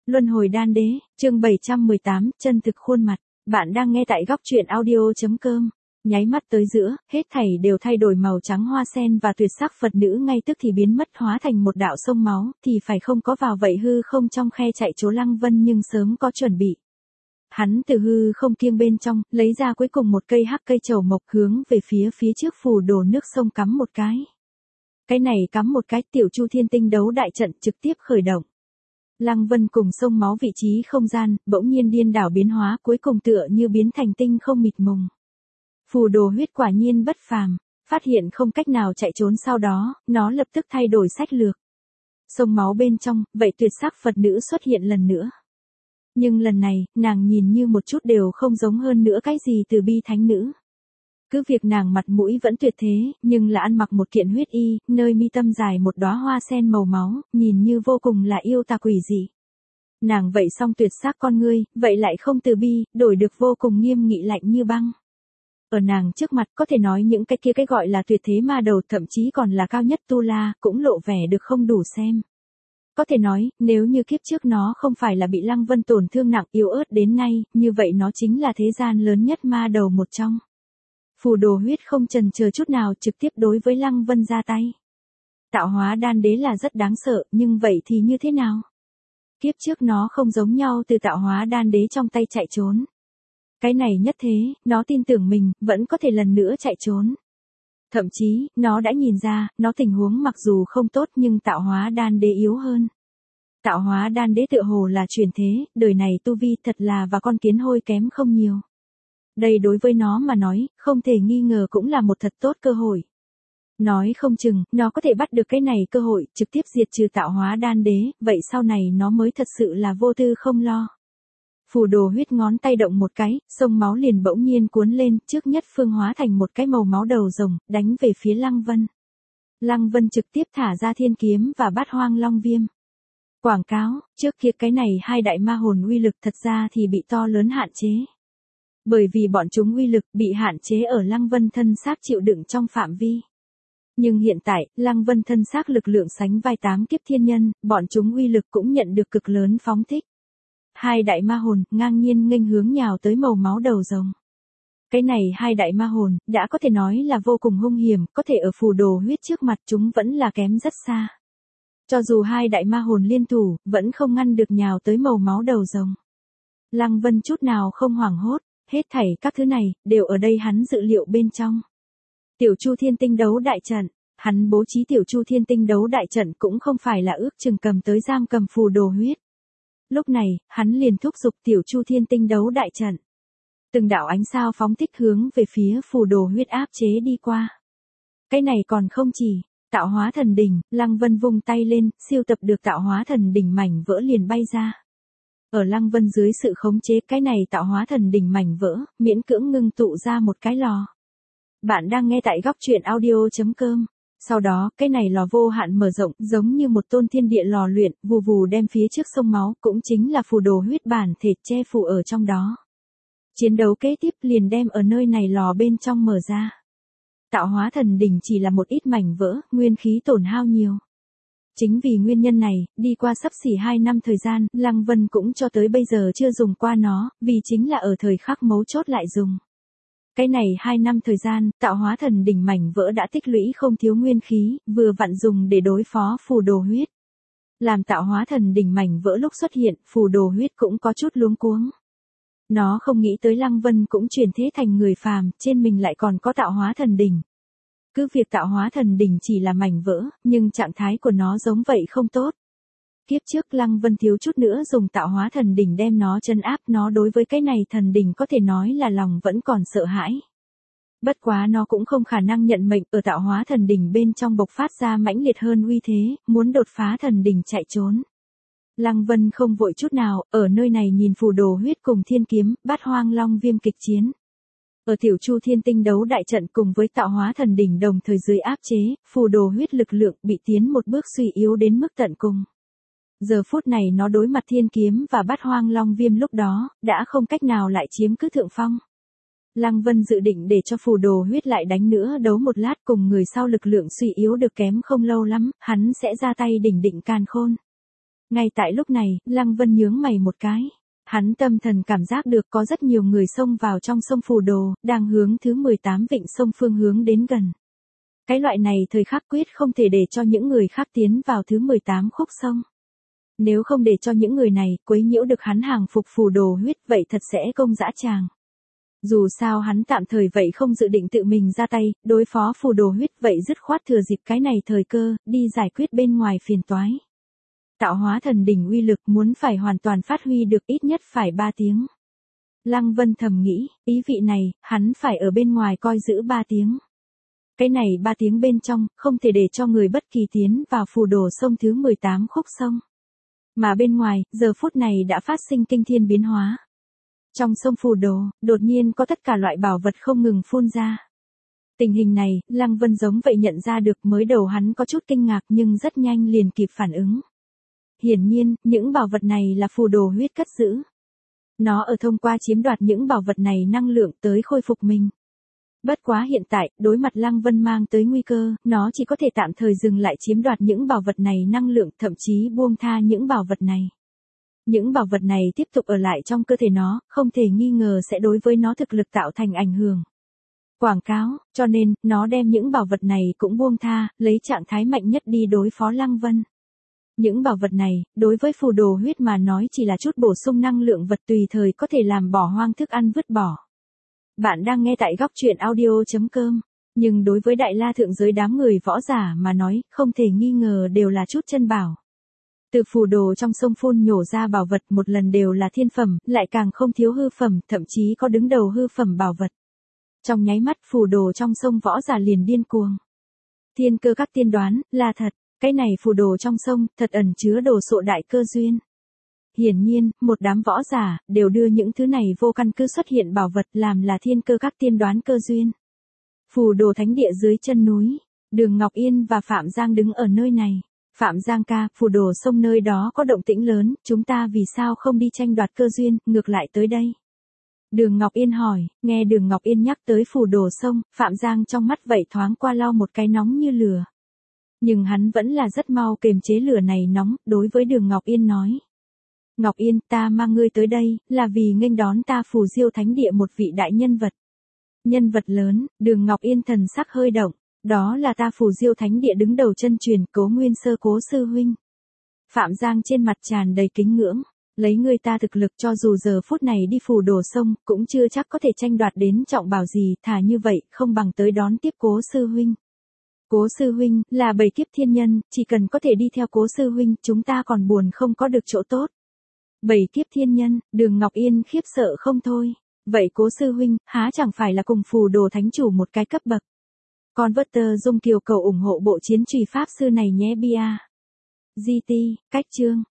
Luân hồi đan đế, chương 718, chân thực khuôn mặt. Bạn đang nghe tại góc truyện audio.com. Nháy mắt tới giữa, hết thảy đều thay đổi màu trắng hoa sen và tuyệt sắc Phật nữ ngay tức thì biến mất hóa thành một đạo sông máu, thì phải không có vào vậy hư không trong khe chạy trốn Lăng Vân nhưng sớm có chuẩn bị. Hắn từ hư không kiêng bên trong, lấy ra cuối cùng một cây hắc cây trầu mộc hướng về phía trước phù đồ nước sông cắm một cái. Cái này cắm một cái tiểu Chu Thiên Tinh đấu đại trận trực tiếp khởi động. Lăng Vân cùng sông máu vị trí không gian, bỗng nhiên điên đảo biến hóa cuối cùng tựa như biến thành tinh không mịt mùng. Phù đồ huyết quả nhiên bất phàm, phát hiện không cách nào chạy trốn sau đó, nó lập tức thay đổi sách lược. Sông máu bên trong, vậy tuyệt sắc Phật nữ xuất hiện lần nữa. Nhưng lần này, nàng nhìn như một chút đều không giống hơn nữa cái gì từ bi thánh nữ. Cứ việc nàng mặt mũi vẫn tuyệt thế, nhưng là ăn mặc một kiện huyết y, nơi mi tâm dài một đóa hoa sen màu máu, nhìn như vô cùng là yêu tà quỷ dị. Nàng vậy song tuyệt sắc con ngươi, vậy lại không từ bi, đổi được vô cùng nghiêm nghị lạnh như băng. Ở nàng trước mặt có thể nói những cái kia cái gọi là tuyệt thế ma đầu thậm chí còn là cao nhất tu la, cũng lộ vẻ được không đủ xem. Có thể nói, nếu như kiếp trước nó không phải là bị Lăng Vân tổn thương nặng yếu ớt đến nay, như vậy nó chính là thế gian lớn nhất ma đầu một trong. Phù đồ huyết không chần chờ chút nào trực tiếp đối với Lăng Vân ra tay. Tạo hóa đan đế là rất đáng sợ, nhưng vậy thì như thế nào? Kiếp trước nó không giống nhau từ tạo hóa đan đế trong tay chạy trốn. Cái này nhất thế, nó tin tưởng mình, vẫn có thể lần nữa chạy trốn. Thậm chí, nó đã nhìn ra, nó tình huống mặc dù không tốt nhưng tạo hóa đan đế yếu hơn. Tạo hóa đan đế tựa hồ là truyền thế, đời này tu vi thật là và con kiến hôi kém không nhiều. Đây đối với nó mà nói, không thể nghi ngờ cũng là một thật tốt cơ hội. Nói không chừng, nó có thể bắt được cái này cơ hội, trực tiếp diệt trừ tạo hóa đan đế, vậy sau này nó mới thật sự là vô tư không lo. Phù đồ huyết ngón tay động một cái, sông máu liền bỗng nhiên cuốn lên, trước nhất phương hóa thành một cái màu máu đầu rồng, đánh về phía Lăng Vân. Lăng Vân trực tiếp thả ra thiên kiếm và bát hoang long viêm. Quảng cáo, trước kia cái này hai đại ma hồn uy lực thật ra thì bị to lớn hạn chế. Bởi vì bọn chúng uy lực bị hạn chế ở Lăng Vân thân xác chịu đựng trong phạm vi. Nhưng hiện tại, Lăng Vân thân xác lực lượng sánh vai 8 kiếp thiên nhân, bọn chúng uy lực cũng nhận được cực lớn phóng thích. Hai đại ma hồn ngang nhiên nghênh hướng nhào tới màu máu đầu rồng. Cái này hai đại ma hồn đã có thể nói là vô cùng hung hiểm, có thể ở phù đồ huyết trước mặt chúng vẫn là kém rất xa. Cho dù hai đại ma hồn liên thủ, vẫn không ngăn được nhào tới màu máu đầu rồng. Lăng Vân chút nào không hoảng hốt, hết thảy các thứ này đều ở đây hắn dự liệu bên trong. Tiểu Chu Thiên Tinh đấu đại trận, hắn bố trí Tiểu Chu Thiên Tinh đấu đại trận cũng không phải là ước chừng cầm tới giam cầm phù đồ huyết. Lúc này, hắn liền thúc giục Tiểu Chu Thiên Tinh đấu đại trận. Từng đạo ánh sao phóng thích hướng về phía phù đồ huyết áp chế đi qua. Cái này còn không chỉ, tạo hóa thần đỉnh, Lăng Vân vung tay lên, siêu tập được tạo hóa thần đỉnh mảnh vỡ liền bay ra. Ở Lăng Vân dưới sự khống chế cái này tạo hóa thần đỉnh mảnh vỡ, miễn cưỡng ngưng tụ ra một cái lò. Bạn đang nghe tại góc truyện audio.com. Sau đó, cái này lò vô hạn mở rộng, giống như một tôn thiên địa lò luyện, vù vù đem phía trước sông máu, cũng chính là phù đồ huyết bản thể che phủ ở trong đó. Chiến đấu kế tiếp liền đem ở nơi này lò bên trong mở ra. Tạo hóa thần đỉnh chỉ là một ít mảnh vỡ, nguyên khí tổn hao nhiều. Chính vì nguyên nhân này, đi qua sắp xỉ 2 năm thời gian, Lăng Vân cũng cho tới bây giờ chưa dùng qua nó, vì chính là ở thời khắc mấu chốt lại dùng. Cái này 2 năm thời gian, tạo hóa thần đỉnh mảnh vỡ đã tích lũy không thiếu nguyên khí, vừa vặn dùng để đối phó phù đồ huyết. Làm tạo hóa thần đỉnh mảnh vỡ lúc xuất hiện, phù đồ huyết cũng có chút luống cuống. Nó không nghĩ tới Lăng Vân cũng chuyển thế thành người phàm, trên mình lại còn có tạo hóa thần đỉnh. Cứ việc tạo hóa thần đỉnh chỉ là mảnh vỡ, nhưng trạng thái của nó giống vậy không tốt. Kiếp trước Lăng Vân thiếu chút nữa dùng tạo hóa thần đỉnh đem nó chân áp, nó đối với cái này thần đỉnh có thể nói là lòng vẫn còn sợ hãi. Bất quá nó cũng không khả năng nhận mệnh ở tạo hóa thần đỉnh bên trong bộc phát ra mãnh liệt hơn uy thế, muốn đột phá thần đỉnh chạy trốn. Lăng Vân không vội chút nào, ở nơi này nhìn phù đồ huyết cùng thiên kiếm, bát hoang long viêm kịch chiến. Ở Tiểu Chu Thiên Tinh đấu đại trận cùng với tạo hóa thần đỉnh đồng thời dưới áp chế, phù đồ huyết lực lượng bị tiến một bước suy yếu đến mức tận cùng. Giờ phút này nó đối mặt thiên kiếm và bát hoang long viêm lúc đó, đã không cách nào lại chiếm cứ thượng phong. Lăng Vân dự định để cho phù đồ huyết lại đánh nữa đấu một lát cùng người sau lực lượng suy yếu được kém không lâu lắm, hắn sẽ ra tay đỉnh định càn khôn. Ngay tại lúc này, Lăng Vân nhướng mày một cái. Hắn tâm thần cảm giác được có rất nhiều người xông vào trong sông Phù Đồ, đang hướng thứ 18 vịnh sông phương hướng đến gần. Cái loại này thời khắc quyết không thể để cho những người khác tiến vào thứ 18 khúc sông. Nếu không để cho những người này quấy nhiễu được hắn hàng phục Phù Đồ huyết vậy thật sẽ công dã tràng. Dù sao hắn tạm thời vậy không dự định tự mình ra tay, đối phó Phù Đồ huyết vậy dứt khoát thừa dịp cái này thời cơ, đi giải quyết bên ngoài phiền toái. Tạo hóa thần đỉnh uy lực muốn phải hoàn toàn phát huy được ít nhất phải 3 tiếng. Lăng Vân thầm nghĩ, ý vị này, hắn phải ở bên ngoài coi giữ 3 tiếng. Cái này 3 tiếng bên trong, không thể để cho người bất kỳ tiến vào Phù Đồ sông thứ 18 khúc sông. Mà bên ngoài, giờ phút này đã phát sinh kinh thiên biến hóa. Trong sông Phù Đồ, đột nhiên có tất cả loại bảo vật không ngừng phun ra. Tình hình này, Lăng Vân giống vậy nhận ra được, mới đầu hắn có chút kinh ngạc nhưng rất nhanh liền kịp phản ứng. Hiển nhiên, những bảo vật này là Phù Đồ huyết cất giữ. Nó ở thông qua chiếm đoạt những bảo vật này năng lượng tới khôi phục mình. Bất quá hiện tại, đối mặt Lăng Vân mang tới nguy cơ, nó chỉ có thể tạm thời dừng lại chiếm đoạt những bảo vật này năng lượng, thậm chí buông tha những bảo vật này. Những bảo vật này tiếp tục ở lại trong cơ thể nó, không thể nghi ngờ sẽ đối với nó thực lực tạo thành ảnh hưởng. Quảng cáo, cho nên, nó đem những bảo vật này cũng buông tha, lấy trạng thái mạnh nhất đi đối phó Lăng Vân. Những bảo vật này, đối với Phù Đồ huyết mà nói chỉ là chút bổ sung năng lượng vật tùy thời có thể làm bỏ hoang thức ăn vứt bỏ. Bạn đang nghe tại góc truyện audio.com, nhưng đối với đại la thượng giới đám người võ giả mà nói, không thể nghi ngờ đều là chút chân bảo. Từ Phù Đồ trong sông phun nhổ ra bảo vật một lần đều là thiên phẩm, lại càng không thiếu hư phẩm, thậm chí có đứng đầu hư phẩm bảo vật. Trong nháy mắt Phù Đồ trong sông võ giả liền điên cuồng. Thiên cơ các tiên đoán, là thật. Cái này Phù Đồ trong sông, thật ẩn chứa đồ sộ đại cơ duyên. Hiển nhiên, một đám võ giả, đều đưa những thứ này vô căn cứ xuất hiện bảo vật làm là thiên cơ các tiên đoán cơ duyên. Phù Đồ thánh địa dưới chân núi, Đường Ngọc Yên và Phạm Giang đứng ở nơi này. Phạm Giang ca, Phù Đồ sông nơi đó có động tĩnh lớn, chúng ta vì sao không đi tranh đoạt cơ duyên, ngược lại tới đây? Đường Ngọc Yên hỏi, nghe Đường Ngọc Yên nhắc tới Phù Đồ sông, Phạm Giang trong mắt vậy thoáng qua lau một cái nóng như lửa. Nhưng hắn vẫn là rất mau kềm chế lửa này nóng, đối với Đường Ngọc Yên nói. Ngọc Yên, ta mang ngươi tới đây, là vì nghênh đón ta Phù Diêu thánh địa một vị đại nhân vật. Nhân vật lớn, Đường Ngọc Yên thần sắc hơi động, đó là ta Phù Diêu thánh địa đứng đầu chân truyền, Cố Nguyên Sơ Cố sư huynh. Phạm Giang trên mặt tràn đầy kính ngưỡng, lấy ngươi ta thực lực cho dù giờ phút này đi Phù Đồ sông, cũng chưa chắc có thể tranh đoạt đến trọng bảo gì, thà như vậy, không bằng tới đón tiếp Cố sư huynh. Cố sư huynh, là 7 kiếp thiên nhân, chỉ cần có thể đi theo Cố sư huynh, chúng ta còn buồn không có được chỗ tốt. 7 kiếp thiên nhân, Đường Ngọc Yên khiếp sợ không thôi. Vậy Cố sư huynh, há chẳng phải là cùng Phù Đồ thánh chủ một cái cấp bậc. Converter Dung Kiều cầu ủng hộ bộ chiến trùy pháp sư này nhé bia. GT, cách chương.